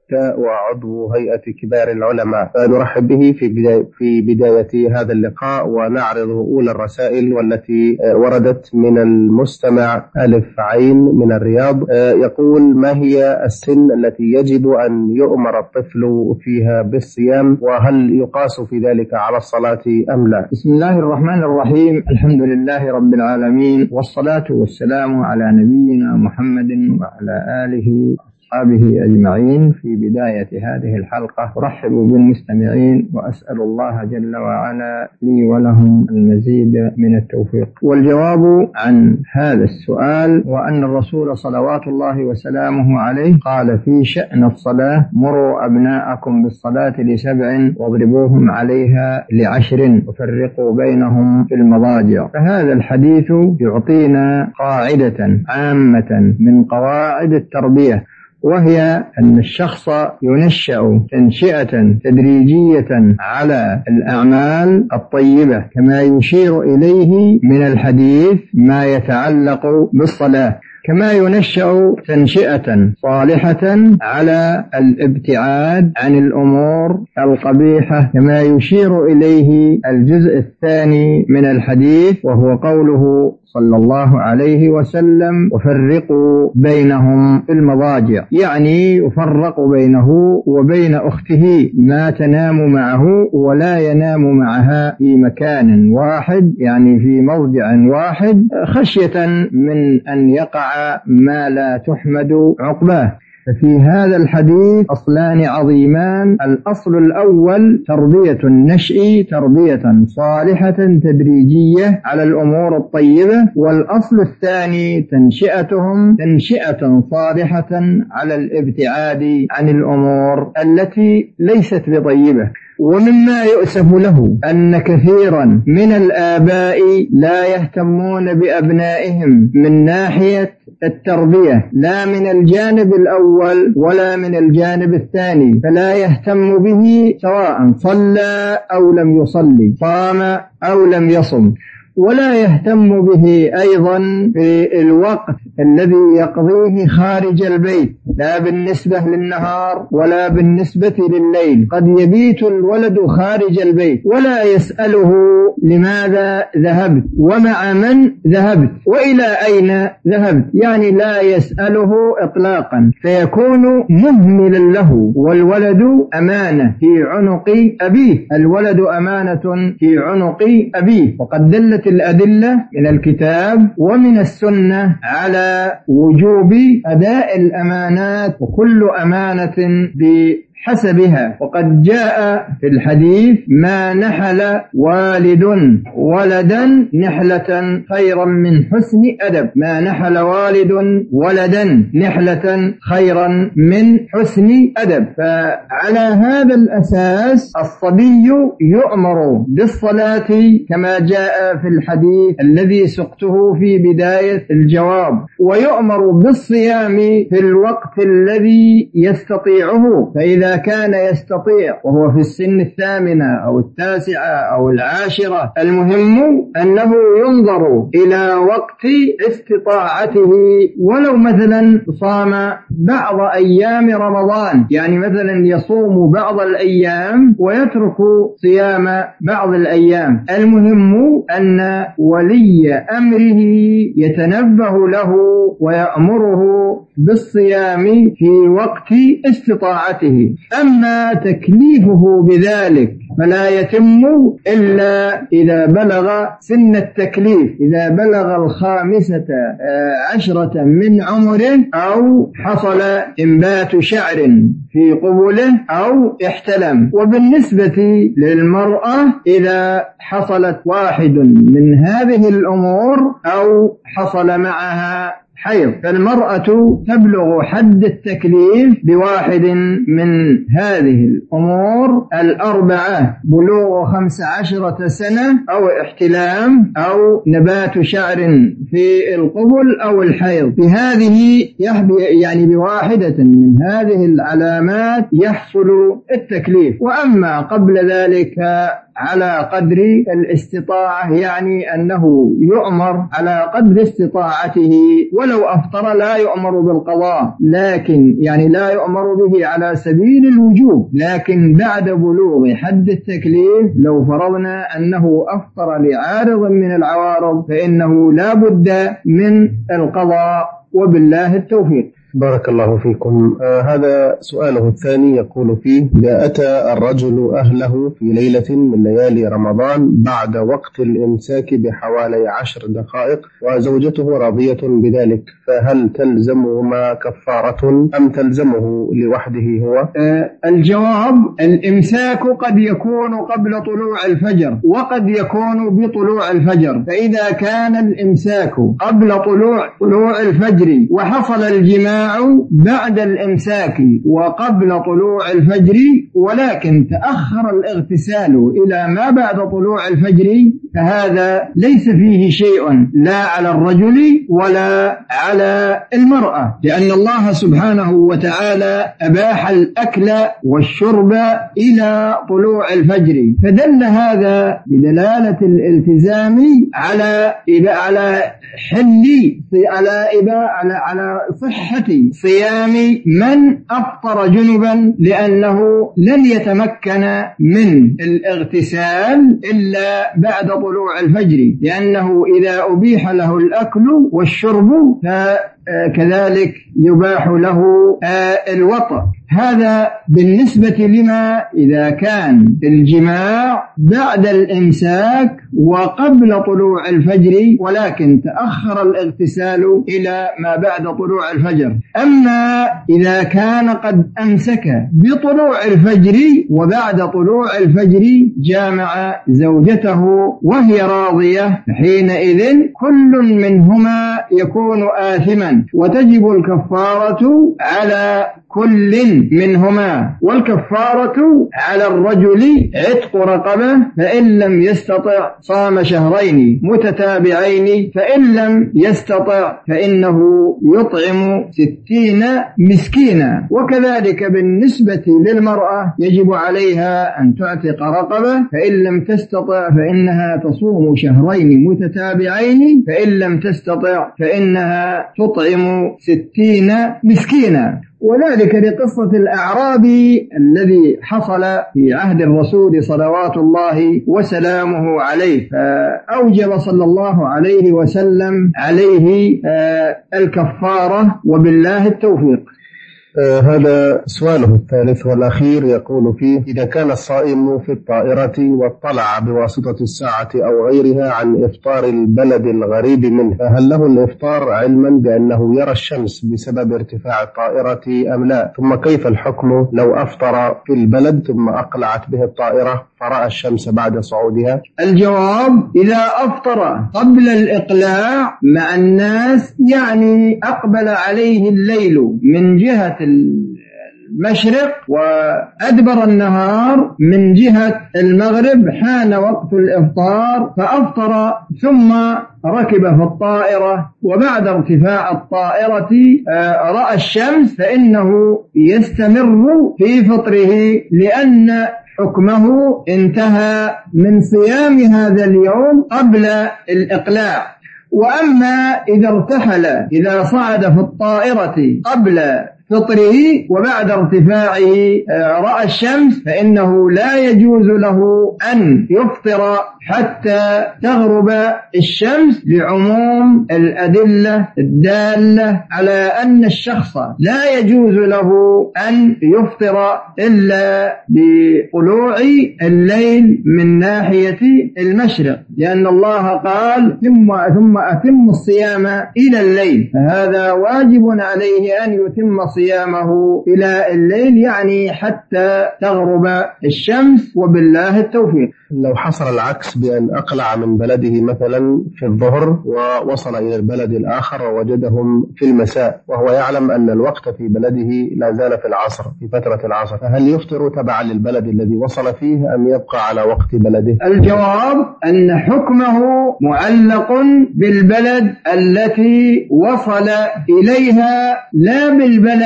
وعضو هيئة كبار العلماء. نرحب به في بداية هذا اللقاء، ونعرض أولى الرسائل والتي وردت من المستمع ألف عين من الرياض. يقول: ما هي السن التي يجب أن يؤمر الطفل فيها بالصيام، وهل يقاس في ذلك على الصلاة أم لا؟ بسم الله الرحمن الرحيم. الحمد لله رب العالمين، والصلاة والسلام على نبينا محمد وعلى آله وأصحابه أجمعين. في بداية هذه الحلقة أرحب بالمستمعين وأسأل الله جل وعلا لي ولهم المزيد من التوفيق. والجواب عن هذا السؤال وأن الرسول صلوات الله وسلامه عليه قال في شأن الصلاة: مروا أبناءكم بالصلاة ل7 واضربوهم عليها ل10 وفرقوا بينهم في المضاجع. فهذا الحديث يعطينا قاعدة عامة من قواعد التربية، وهي أن الشخص ينشأ تنشئة تدريجية على الأعمال الطيبة، كما يشير إليه من الحديث ما يتعلق بالصلاة، كما ينشأ تنشئة صالحة على الابتعاد عن الأمور القبيحة، كما يشير إليه الجزء الثاني من الحديث، وهو قوله صلى الله عليه وسلم: وفرقوا بينهم في المضاجع، يعني يفرق بينه وبين أخته، ما تنام معه ولا ينام معها في مكان واحد، يعني في موضع واحد، خشية من أن يقع ما لا تحمد عقباه. ففي هذا الحديث أصلان عظيمان: الأصل الأول تربية النشء تربية صالحة تدريجية على الأمور الطيبة، والأصل الثاني تنشئتهم تنشئة صالحة على الابتعاد عن الأمور التي ليست بطيبة. ومما يؤسف له أن كثيرا من الآباء لا يهتمون بأبنائهم من ناحية التربية، لا من الجانب الأول ولا من الجانب الثاني، فلا يهتم به سواء صلى أو لم يصلي، صام أو لم يصم، ولا يهتم به أيضا في الوقت الذي يقضيه خارج البيت، لا بالنسبة للنهار ولا بالنسبة لليل. قد يبيت الولد خارج البيت ولا يسأله لماذا ذهبت ومع من ذهبت وإلى أين ذهبت، يعني لا يسأله إطلاقا، فيكون مهملا له. والولد أمانة في عنق أبيه، الولد أمانة في عنق أبيه. وقد دلت الأدلة من الكتاب ومن السنة على وجوب أداء الأمانات، وكل أمانة بحسبها. وقد جاء في الحديث: ما نحل والد ولدا نحلة خيرا من حسن أدب. ما نحل والد ولدا نحلة خيرا من حسن أدب. فعلى هذا الأساس الصبي يؤمر بالصلاة كما جاء في الحديث الذي سقته في بداية الجواب، ويؤمر بالصيام في الوقت الذي يستطيعه. فإذا كان يستطيع وهو في السن 8 أو 9 أو 10، المهم أنه ينظر إلى وقت استطاعته، ولو مثلا صام بعض أيام رمضان، يعني مثلا يصوم بعض الأيام ويترك صيام بعض الأيام. المهم أن ولي أمره يتنبه له ويأمره بالصيام في وقت استطاعته. أما تكليفه بذلك فلا يتم إلا إذا بلغ سن التكليف، إذا بلغ 15 من عمره، أو حصل إنبات شعر في قبله، أو احتلم. وبالنسبة للمرأة إذا حصلت واحد من هذه الأمور أو حصل معها حيض، فالمرأة تبلغ حد التكليف بواحد من هذه الأمور 4: بلوغ 15 سنة، أو احتلام، أو نبات شعر في القبل، أو الحيض. بهذه يعني بواحدة من هذه العلامات يحصل التكليف. وأما قبل ذلك على قدر الاستطاعة، يعني أنه يؤمر على قدر استطاعته، ولو أفطر لا يؤمر بالقضاء، لكن يعني لا يؤمر به على سبيل الوجوب، لكن بعد بلوغ حد التكليف لو فرضنا أنه أفطر لعارض من العوارض فإنه لا بد من القضاء، وبالله التوفيق. بارك الله فيكم. هذا سؤاله الثاني يقول فيه: إذا أتى الرجل أهله في ليلة من ليالي رمضان بعد وقت الإمساك بحوالي 10 دقائق وزوجته راضية بذلك، فهل تلزمهما كفارة أم تلزمه لوحده هو؟ الجواب: الإمساك قد يكون قبل طلوع الفجر وقد يكون بطلوع الفجر، فإذا كان الإمساك قبل طلوع الفجر وحصل الجماع بعد الإمساك وقبل طلوع الفجر ولكن تأخر الاغتسال إلى ما بعد طلوع الفجر، فهذا ليس فيه شيء لا على الرجل ولا على المرأة، لأن الله سبحانه وتعالى أباح الأكل والشرب إلى طلوع الفجر، فدل هذا بدلالة الالتزام على صحة صيام من أفطر جنبا، لأنه لن يتمكن من الاغتسال إلا بعد طلوع الفجر، لأنه إذا أبيح له الأكل والشرب فكذلك يباح له الوطء. هذا بالنسبة لما إذا كان الجماع بعد الإمساك وقبل طلوع الفجر ولكن تأخر الاغتسال إلى ما بعد طلوع الفجر. أما إذا كان قد أمسك بطلوع الفجر وبعد طلوع الفجر جامع زوجته وهي راضية، حينئذ كل منهما يكون آثما وتجب الكفارة على كل منهما، والكفارة على الرجل عتق رقبة، فإن لم يستطع صام شهرين متتابعين، فإن لم يستطع فإنه يطعم 60 مسكينا. وكذلك بالنسبة للمرأة يجب عليها أن تعتق رقبة، فإن لم تستطع فإنها تصوم شهرين متتابعين، فإن لم تستطع فإنها تطعم 60 مسكينا. وذلك لقصة الأعرابي الذي حصل في عهد الرسول صلوات الله وسلامه عليه، فأوجب صلى الله عليه وسلم عليه الكفارة، وبالله التوفيق. هذا سؤاله الثالث والأخير يقول فيه: إذا كان الصائم في الطائرة واطلع بواسطة الساعة أو غيرها عن إفطار البلد الغريب منه، فهل له الإفطار علما بأنه يرى الشمس بسبب ارتفاع الطائرة أم لا؟ ثم كيف الحكم لو أفطر في البلد ثم أقلعت به الطائرة فرأى الشمس بعد صعودها؟ الجواب: إذا أفطر قبل الإقلاع مع الناس، يعني أقبل عليه الليل من جهة المشرق وأدبر النهار من جهة المغرب، حان وقت الإفطار فأفطر ثم ركب في الطائرة وبعد ارتفاع الطائرة رأى الشمس، فإنه يستمر في فطره لأن حكمه انتهى من صيام هذا اليوم قبل الإقلاع. وأما إذا ارتحل، إذا صعد في الطائرة قبل فطره وبعد ارتفاعه رأى الشمس، فإنه لا يجوز له أن يفطر حتى تغرب الشمس، لعموم الأدلة الدالة على أن الشخص لا يجوز له أن يفطر إلا بطلوع الليل من ناحية المشرق، لأن الله قال: ثم أتم الصيام إلى الليل، فهذا واجب عليه أن يتم صيامه إلى الليل، يعني حتى تغرب الشمس، وبالله التوفيق. لو حصل العكس بأن أقلع من بلده مثلا في الظهر ووصل إلى البلد الآخر ووجدهم في المساء، وهو يعلم أن الوقت في بلده لا زال في العصر، في فترة العصر، فهل يفطر تبعا للبلد الذي وصل فيه أم يبقى على وقت بلده؟ الجواب: أن حكمه معلق بالبلد التي وصل إليها لا بالبلد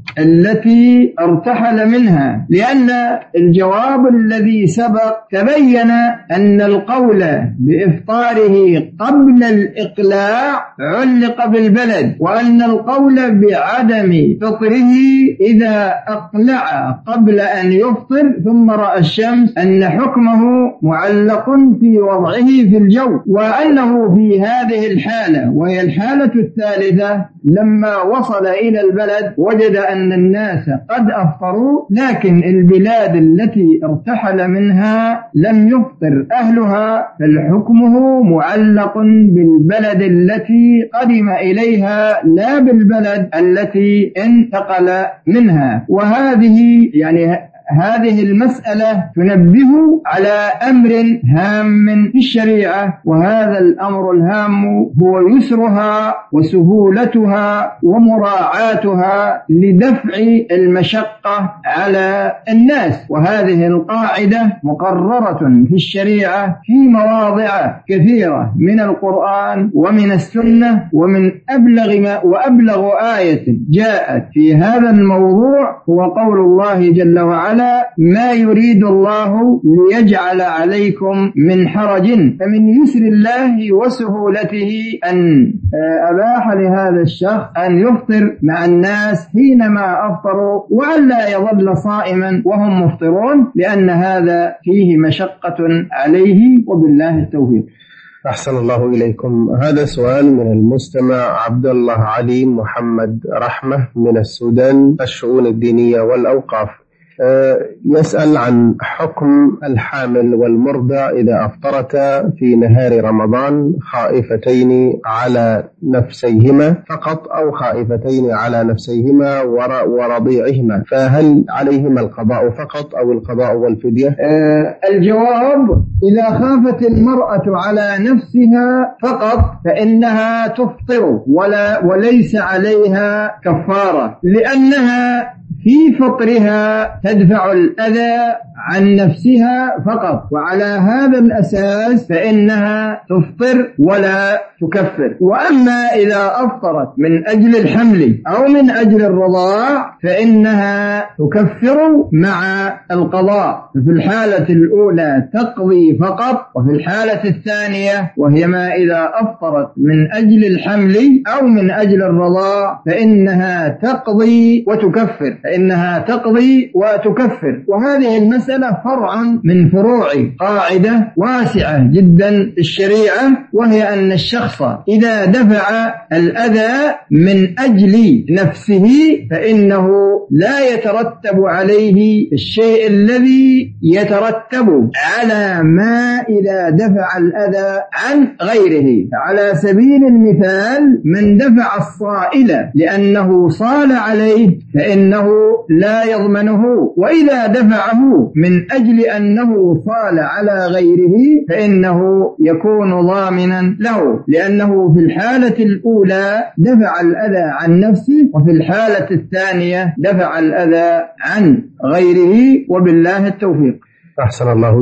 التي ارتحل منها، لأن الجواب الذي سبق تبين أن القول بإفطاره قبل الإقلاع علق بالبلد، وأن القول بعدم فطره إذا أقلع قبل أن يفطر ثم رأى الشمس أن حكمه معلق في وضعه في الجو، وأنه في هذه الحالة وهي الحالة الثالثة لما وصل إلى البلد وجد أن الناس قد أفطروا، لكن البلاد التي ارتحل منها لم يفطر أهلها، فالحكمه معلق بالبلد التي قدم إليها لا بالبلد التي انتقل منها. وهذه هذه المسألة تنبه على أمر هام في الشريعة، وهذا الأمر الهام هو يسرها وسهولتها ومراعاتها لدفع المشقة على الناس. وهذه القاعدة مقررة في الشريعة في مواضع كثيرة من القرآن ومن السنة، ومن وأبلغ آية جاءت في هذا الموضوع هو قول الله جل وعلا: ما يريد الله ليجعل عليكم من حرج، فمن يسر الله وسهولته أن أباح لهذا الشخص أن يفطر مع الناس حينما أفطروا، وألا يظل صائما وهم مفطرون، لأن هذا فيه مشقة عليه، وبالله التوفيق. أحسن الله إليكم. هذا سؤال من المستمع عبد الله علي محمد رحمة من السودان، الشؤون الدينية والأوقاف. يسأل عن حكم الحامل والمرضع إذا أفطرتا في نهار رمضان خائفتين على نفسيهما فقط، أو خائفتين على نفسيهما ورضيعهما، فهل عليهما القضاء فقط أو القضاء والفدية؟ الجواب: إذا خافت المرأة على نفسها فقط فإنها تفطر وليس عليها كفارة، لأنها في فطرها تدفع الأذى عن نفسها فقط، وعلى هذا الأساس فإنها تفطر ولا تكفر. وأما إذا أفطرت من أجل الحمل أو من أجل الرضاع فإنها تكفر مع القضاء. في الحالة الأولى تقضي فقط، وفي الحالة الثانية وهي ما إذا أفطرت من أجل الحمل أو من أجل الرضاع فإنها تقضي وتكفر. وهذه المسألة فرع من فروع قاعدة واسعة جدا في الشريعة، وهي أن الشخص إذا دفع الأذى من أجل نفسه فإنه لا يترتب عليه الشيء الذي يترتب على ما إذا دفع الأذى عن غيره. على سبيل المثال: من دفع الصائل لأنه صال عليه فإنه لا يضمنه، وإذا دفعه من أجل أنه صال على غيره فإنه يكون ضامنا له، لأنه في الحالة الأولى دفع الأذى عن نفسه، وفي الحالة الثانية دفع الأذى عن غيره، وبالله التوفيق. أحسن الله